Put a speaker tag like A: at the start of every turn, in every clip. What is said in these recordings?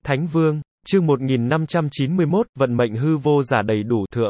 A: Thánh Vương, chương 1591, vận mệnh hư vô giả đầy đủ thượng.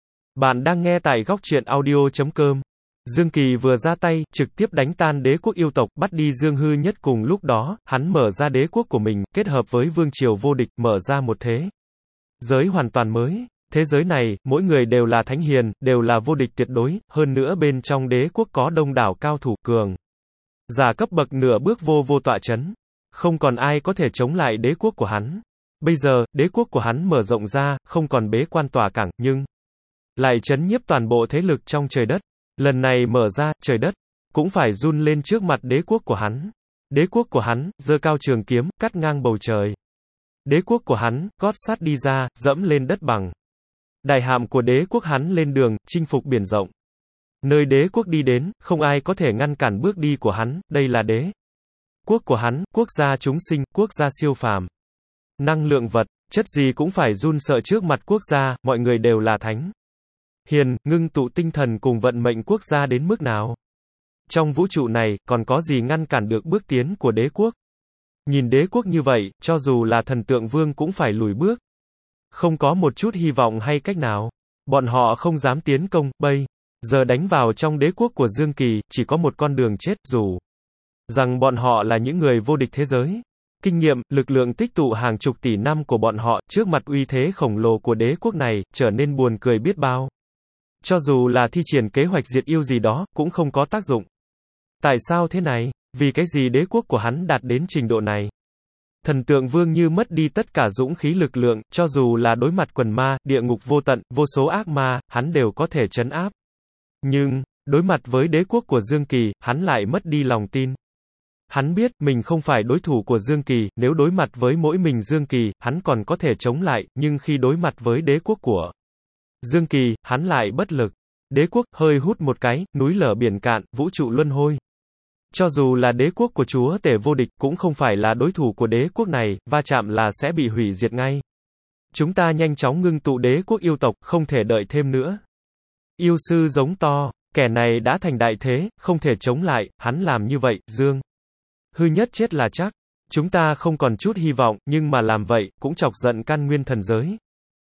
A: Bạn đang nghe tại góc truyện audio.com. Dương Kỳ vừa ra tay, trực tiếp đánh tan đế quốc yêu tộc, bắt đi Dương Hư Nhất. Cùng lúc đó, hắn mở ra đế quốc của mình, kết hợp với vương triều vô địch, mở ra một thế giới hoàn toàn mới. Thế giới này, mỗi người đều là thánh hiền, đều là vô địch tuyệt đối, hơn nữa bên trong đế quốc có đông đảo cao thủ cường giả cấp bậc nửa bước vô tọa chấn. Không còn ai có thể chống lại đế quốc của hắn. Bây giờ, đế quốc của hắn mở rộng ra, không còn bế quan tòa cảng, nhưng lại chấn nhiếp toàn bộ thế lực trong trời đất. Lần này mở ra, trời đất cũng phải run lên trước mặt đế quốc của hắn. Đế quốc của hắn, giơ cao trường kiếm, cắt ngang bầu trời. Đế quốc của hắn, gót sắt đi ra, dẫm lên đất bằng. Đại hạm của đế quốc hắn lên đường, chinh phục biển rộng. Nơi đế quốc đi đến, không ai có thể ngăn cản bước đi của hắn, đây là đế quốc của hắn, quốc gia chúng sinh, quốc gia siêu phàm. Năng lượng vật, chất gì cũng phải run sợ trước mặt quốc gia, mọi người đều là thánh hiền, ngưng tụ tinh thần cùng vận mệnh quốc gia đến mức nào. Trong vũ trụ này, còn có gì ngăn cản được bước tiến của đế quốc? Nhìn đế quốc như vậy, cho dù là thần tượng vương cũng phải lùi bước. Không có một chút hy vọng hay cách nào. Bọn họ không dám tiến công, bây giờ đánh vào trong đế quốc của Dương Kỳ, chỉ có một con đường chết, dù rằng bọn họ là những người vô địch thế giới. Kinh nghiệm, lực lượng tích tụ hàng chục tỷ năm của bọn họ, trước mặt uy thế khổng lồ của đế quốc này, trở nên buồn cười biết bao. Cho dù là thi triển kế hoạch diệt yêu gì đó, cũng không có tác dụng. Tại sao thế này? Vì cái gì đế quốc của hắn đạt đến trình độ này? Thần tượng vương như mất đi tất cả dũng khí lực lượng, cho dù là đối mặt quần ma, địa ngục vô tận, vô số ác ma, hắn đều có thể trấn áp. Nhưng, đối mặt với đế quốc của Dương Kỳ, hắn lại mất đi lòng tin. Hắn biết, mình không phải đối thủ của Dương Kỳ, nếu đối mặt với mỗi mình Dương Kỳ, hắn còn có thể chống lại, nhưng khi đối mặt với đế quốc của Dương Kỳ, hắn lại bất lực. Đế quốc, hơi hút một cái, núi lở biển cạn, vũ trụ luân hồi. Cho dù là đế quốc của chúa tể vô địch, cũng không phải là đối thủ của đế quốc này, va chạm là sẽ bị hủy diệt ngay. Chúng ta nhanh chóng ngưng tụ đế quốc yêu tộc, không thể đợi thêm nữa. Yêu sư giống to, kẻ này đã thành đại thế, không thể chống lại, hắn làm như vậy, Dương Hư Nhất chết là chắc. Chúng ta không còn chút hy vọng, nhưng mà làm vậy, cũng chọc giận căn nguyên thần giới.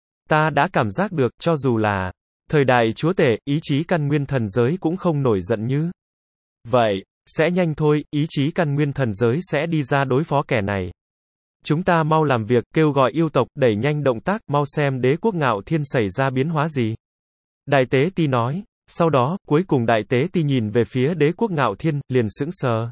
A: Ta đã cảm giác được, cho dù là thời đại chúa tể, ý chí căn nguyên thần giới cũng không nổi giận như vậy. Sẽ nhanh thôi, ý chí căn nguyên thần giới sẽ đi ra đối phó kẻ này. Chúng ta mau làm việc, kêu gọi yêu tộc, đẩy nhanh động tác, mau xem đế quốc Ngạo Thiên xảy ra biến hóa gì. Đại tế ti nói. Sau đó, cuối cùng đại tế ti nhìn về phía đế quốc Ngạo Thiên, liền sững sờ.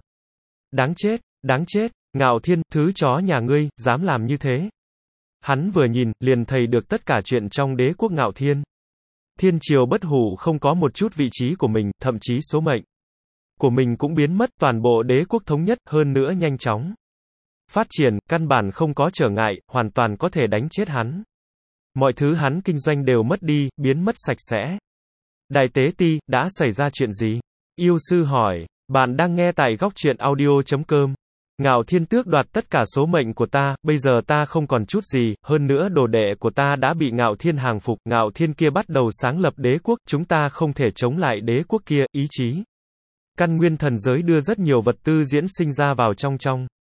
A: Đáng chết, Ngạo Thiên, thứ chó nhà ngươi, dám làm như thế. Hắn vừa nhìn, liền thấy được tất cả chuyện trong đế quốc Ngạo Thiên. Thiên triều bất hủ không có một chút vị trí của mình, thậm chí số mệnh của mình cũng biến mất, toàn bộ đế quốc thống nhất, hơn nữa nhanh chóng phát triển, căn bản không có trở ngại, hoàn toàn có thể đánh chết hắn. Mọi thứ hắn kinh doanh đều mất đi, biến mất sạch sẽ. Đại tế ti, đã xảy ra chuyện gì? Yêu sư hỏi. Bạn đang nghe tại góc truyện audio.com. Ngạo Thiên tước đoạt tất cả số mệnh của ta, bây giờ ta không còn chút gì, hơn nữa đồ đệ của ta đã bị Ngạo Thiên hàng phục, Ngạo Thiên kia bắt đầu sáng lập đế quốc, chúng ta không thể chống lại đế quốc kia, ý chí. Căn nguyên thần giới đưa rất nhiều vật tư diễn sinh ra vào trong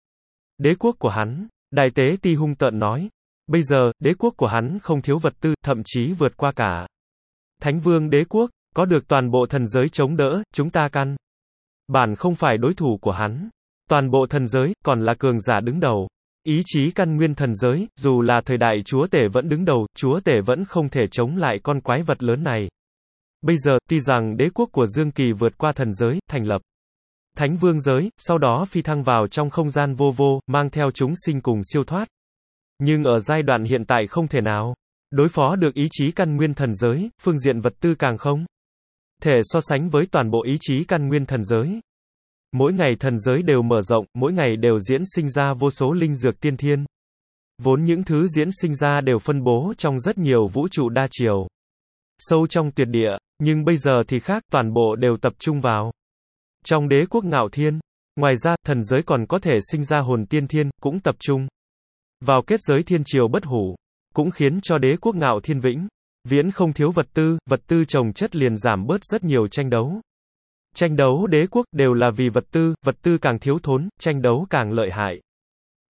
A: đế quốc của hắn. Đại tế ti hung tợn nói. Bây giờ, đế quốc của hắn không thiếu vật tư, thậm chí vượt qua cả Thánh Vương đế quốc, có được toàn bộ thần giới chống đỡ, chúng ta căn bản không phải đối thủ của hắn. Toàn bộ thần giới, còn là cường giả đứng đầu. Ý chí căn nguyên thần giới, dù là thời đại chúa tể vẫn đứng đầu, chúa tể vẫn không thể chống lại con quái vật lớn này. Bây giờ, tuy rằng đế quốc của Dương Kỳ vượt qua thần giới, thành lập Thánh Vương giới, sau đó phi thăng vào trong không gian vô, mang theo chúng sinh cùng siêu thoát. Nhưng ở giai đoạn hiện tại không thể nào đối phó được ý chí căn nguyên thần giới, phương diện vật tư càng không thể so sánh với toàn bộ ý chí căn nguyên thần giới. Mỗi ngày thần giới đều mở rộng, mỗi ngày đều diễn sinh ra vô số linh dược tiên thiên. Vốn những thứ diễn sinh ra đều phân bố trong rất nhiều vũ trụ đa chiều, sâu trong tuyệt địa, nhưng bây giờ thì khác, toàn bộ đều tập trung vào trong đế quốc Ngạo Thiên. Ngoài ra, thần giới còn có thể sinh ra hồn tiên thiên, cũng tập trung vào kết giới thiên triều bất hủ, cũng khiến cho đế quốc Ngạo Thiên vĩnh viễn không thiếu vật tư trồng chất liền giảm bớt rất nhiều tranh đấu. Tranh đấu đế quốc đều là vì vật tư càng thiếu thốn, tranh đấu càng lợi hại.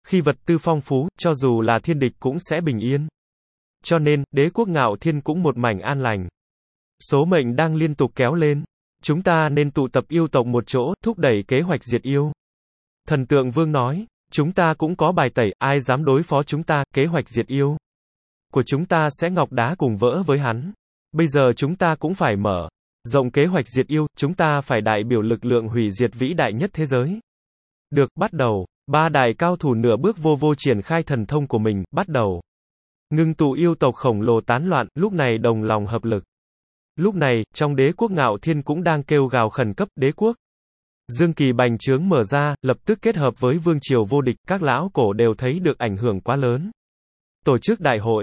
A: Khi vật tư phong phú, cho dù là thiên địch cũng sẽ bình yên. Cho nên, đế quốc Ngạo Thiên cũng một mảnh an lành. Số mệnh đang liên tục kéo lên. Chúng ta nên tụ tập yêu tộc một chỗ, thúc đẩy kế hoạch diệt yêu. Thần Tượng Vương nói, chúng ta cũng có bài tẩy, ai dám đối phó chúng ta, kế hoạch diệt yêu của chúng ta sẽ ngọc đá cùng vỡ với hắn. Bây giờ chúng ta cũng phải mở rộng kế hoạch diệt yêu, chúng ta phải đại biểu lực lượng hủy diệt vĩ đại nhất thế giới. Được, bắt đầu. Ba đại cao thủ nửa bước vô vô triển khai thần thông của mình, bắt đầu. Ngưng tụ yêu tộc khổng lồ tán loạn, lúc này đồng lòng hợp lực. Lúc này, trong đế quốc Ngạo Thiên cũng đang kêu gào khẩn cấp, đế quốc. Dương Kỳ bành trướng mở ra, lập tức kết hợp với vương triều vô địch, các lão cổ đều thấy được ảnh hưởng quá lớn. Tổ chức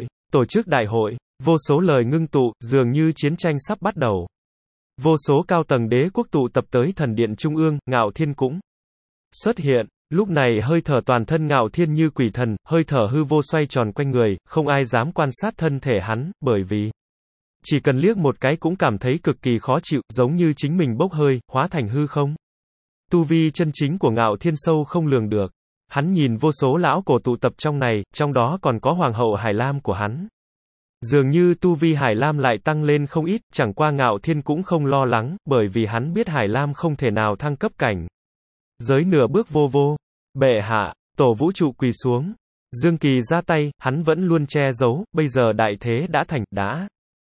A: đại hội, vô số lời ngưng tụ, dường như chiến tranh sắp bắt đầu. Vô số cao tầng đế quốc tụ tập tới thần điện trung ương, Ngạo Thiên cũng xuất hiện. Lúc này hơi thở toàn thân Ngạo Thiên như quỷ thần, hơi thở hư vô xoay tròn quanh người, không ai dám quan sát thân thể hắn, bởi vì chỉ cần liếc một cái cũng cảm thấy cực kỳ khó chịu, giống như chính mình bốc hơi, hóa thành hư không. Tu vi chân chính của Ngạo Thiên sâu không lường được. Hắn nhìn vô số lão cổ tụ tập trong này, trong đó còn có Hoàng hậu Hải Lam của hắn. Dường như tu vi Hải Lam lại tăng lên không ít, chẳng qua Ngạo Thiên cũng không lo lắng, bởi vì hắn biết Hải Lam không thể nào thăng cấp cảnh giới nửa bước vô vô. Bệ hạ, tổ vũ trụ quỳ xuống. Dương Kỳ ra tay, hắn vẫn luôn che giấu, bây giờ đại thế đã thành, đã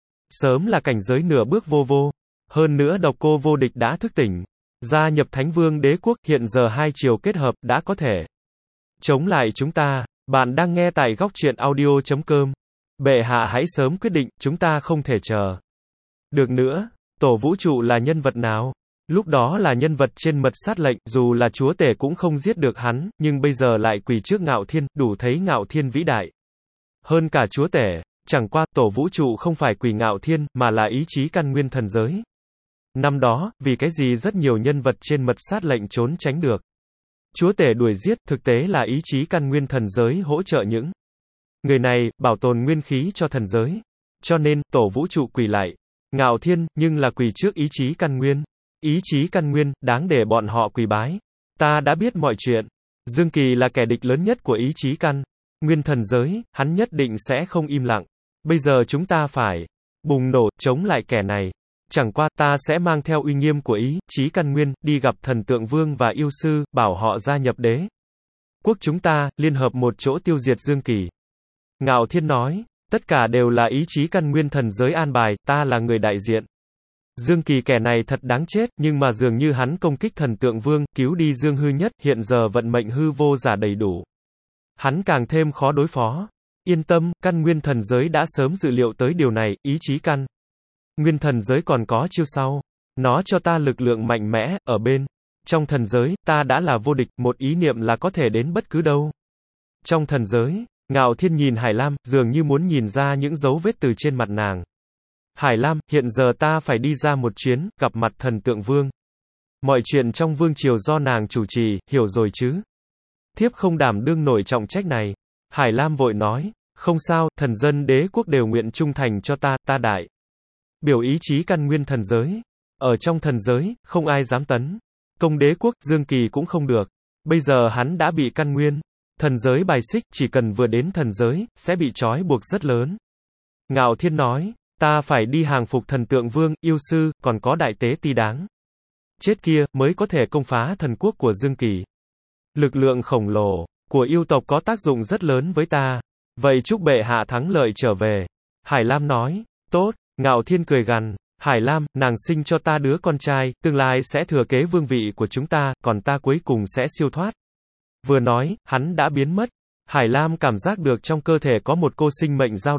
A: sớm là cảnh giới nửa bước vô vô. Hơn nữa độc cô vô địch đã thức tỉnh. Gia nhập Thánh Vương đế quốc, hiện giờ hai chiều kết hợp, đã có thể chống lại chúng ta. Bạn đang nghe tại góc truyện audio.com. Bệ hạ hãy sớm quyết định, chúng ta không thể chờ được nữa. Tổ vũ trụ là nhân vật nào? Lúc đó là nhân vật trên mật sát lệnh, dù là chúa tể cũng không giết được hắn, nhưng bây giờ lại quỳ trước Ngạo Thiên, đủ thấy Ngạo Thiên vĩ đại hơn cả chúa tể. Chẳng qua, tổ vũ trụ không phải quỳ Ngạo Thiên, mà là ý chí căn nguyên thần giới. Năm đó, vì cái gì rất nhiều nhân vật trên mật sát lệnh trốn tránh được chúa tể đuổi giết, thực tế là ý chí căn nguyên thần giới hỗ trợ những người này, bảo tồn nguyên khí cho thần giới. Cho nên, tổ vũ trụ quỳ lại Ngạo Thiên, nhưng là quỳ trước ý chí căn nguyên. Ý chí căn nguyên, đáng để bọn họ quỳ bái. Ta đã biết mọi chuyện. Dương Kỳ là kẻ địch lớn nhất của ý chí căn nguyên thần giới, hắn nhất định sẽ không im lặng. Bây giờ chúng ta phải bùng nổ, chống lại kẻ này. Chẳng qua, ta sẽ mang theo uy nghiêm của ý chí căn nguyên, đi gặp Thần Tượng Vương và yêu sư, bảo họ gia nhập đế quốc chúng ta, liên hợp một chỗ tiêu diệt Dương Kỳ. Ngạo Thiên nói, tất cả đều là ý chí căn nguyên thần giới an bài, ta là người đại diện. Dương Kỳ kẻ này thật đáng chết, nhưng mà dường như hắn công kích Thần Tượng Vương, cứu đi Dương Hư Nhất, hiện giờ vận mệnh hư vô giả đầy đủ. Hắn càng thêm khó đối phó. Yên tâm, căn nguyên thần giới đã sớm dự liệu tới điều này, ý chí căn nguyên thần giới còn có chiêu sau. Nó cho ta lực lượng mạnh mẽ, ở bên trong thần giới, ta đã là vô địch, một ý niệm là có thể đến bất cứ đâu. Trong thần giới, Ngạo Thiên nhìn Hải Lam, dường như muốn nhìn ra những dấu vết từ trên mặt nàng. Hải Lam, hiện giờ ta phải đi ra một chuyến, gặp mặt Thần Tượng Vương. Mọi chuyện trong vương triều do nàng chủ trì, hiểu rồi chứ? Thiếp không đảm đương nổi trọng trách này. Hải Lam vội nói, không sao, thần dân đế quốc đều nguyện trung thành cho ta, ta đại biểu ý chí căn nguyên thần giới. Ở trong thần giới, không ai dám tấn công đế quốc, Dương Kỳ cũng không được. Bây giờ hắn đã bị căn nguyên thần giới bài xích, chỉ cần vừa đến thần giới, sẽ bị trói buộc rất lớn. Ngạo Thiên nói, ta phải đi hàng phục Thần Tượng Vương, yêu sư, còn có đại tế ti đáng chết kia, mới có thể công phá thần quốc của Dương Kỳ. Lực lượng khổng lồ của yêu tộc có tác dụng rất lớn với ta. Vậy chúc bệ hạ thắng lợi trở về. Hải Lam nói, tốt. Ngạo Thiên cười gằn, Hải Lam, nàng sinh cho ta đứa con trai, tương lai sẽ thừa kế vương vị của chúng ta, còn ta cuối cùng sẽ siêu thoát. Vừa nói, hắn đã biến mất. Hải Lam cảm giác được trong cơ thể có một cô sinh mệnh dao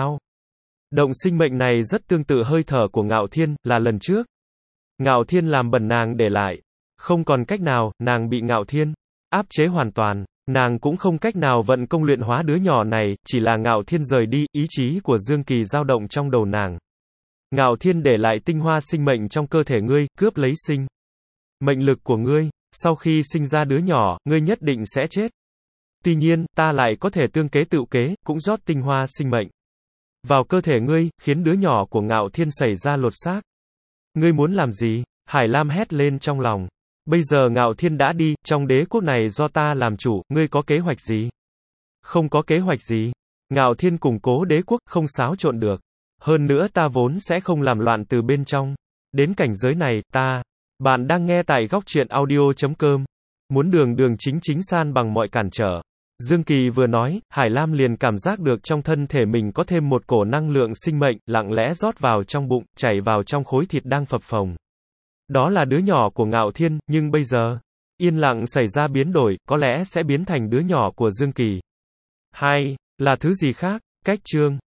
A: động sinh mệnh này rất tương tự hơi thở của Ngạo Thiên, là lần trước Ngạo Thiên làm bẩn nàng để lại. Không còn cách nào, nàng bị Ngạo Thiên áp chế hoàn toàn. Nàng cũng không cách nào vận công luyện hóa đứa nhỏ này, chỉ là Ngạo Thiên rời đi, ý chí của Dương Kỳ dao động trong đầu nàng. Ngạo Thiên để lại tinh hoa sinh mệnh trong cơ thể ngươi, cướp lấy sinh mệnh lực của ngươi. Sau khi sinh ra đứa nhỏ, ngươi nhất định sẽ chết. Tuy nhiên, ta lại có thể tương kế tự kế, cũng rót tinh hoa sinh mệnh vào cơ thể ngươi, khiến đứa nhỏ của Ngạo Thiên xảy ra lột xác. Ngươi muốn làm gì? Hải Lam hét lên trong lòng. Bây giờ Ngạo Thiên đã đi, trong đế quốc này do ta làm chủ, ngươi có kế hoạch gì? Không có kế hoạch gì. Ngạo Thiên củng cố đế quốc, không xáo trộn được. Hơn nữa ta vốn sẽ không làm loạn từ bên trong. Đến cảnh giới này, bạn đang nghe tại góc truyện audio.com. Muốn đường đường chính chính san bằng mọi cản trở. Dương Kỳ vừa nói, Hải Lam liền cảm giác được trong thân thể mình có thêm một cổ năng lượng sinh mệnh, lặng lẽ rót vào trong bụng, chảy vào trong khối thịt đang phập phồng. Đó là đứa nhỏ của Ngạo Thiên, nhưng bây giờ, yên lặng xảy ra biến đổi, có lẽ sẽ biến thành đứa nhỏ của Dương Kỳ. Hay là thứ gì khác? Cách chương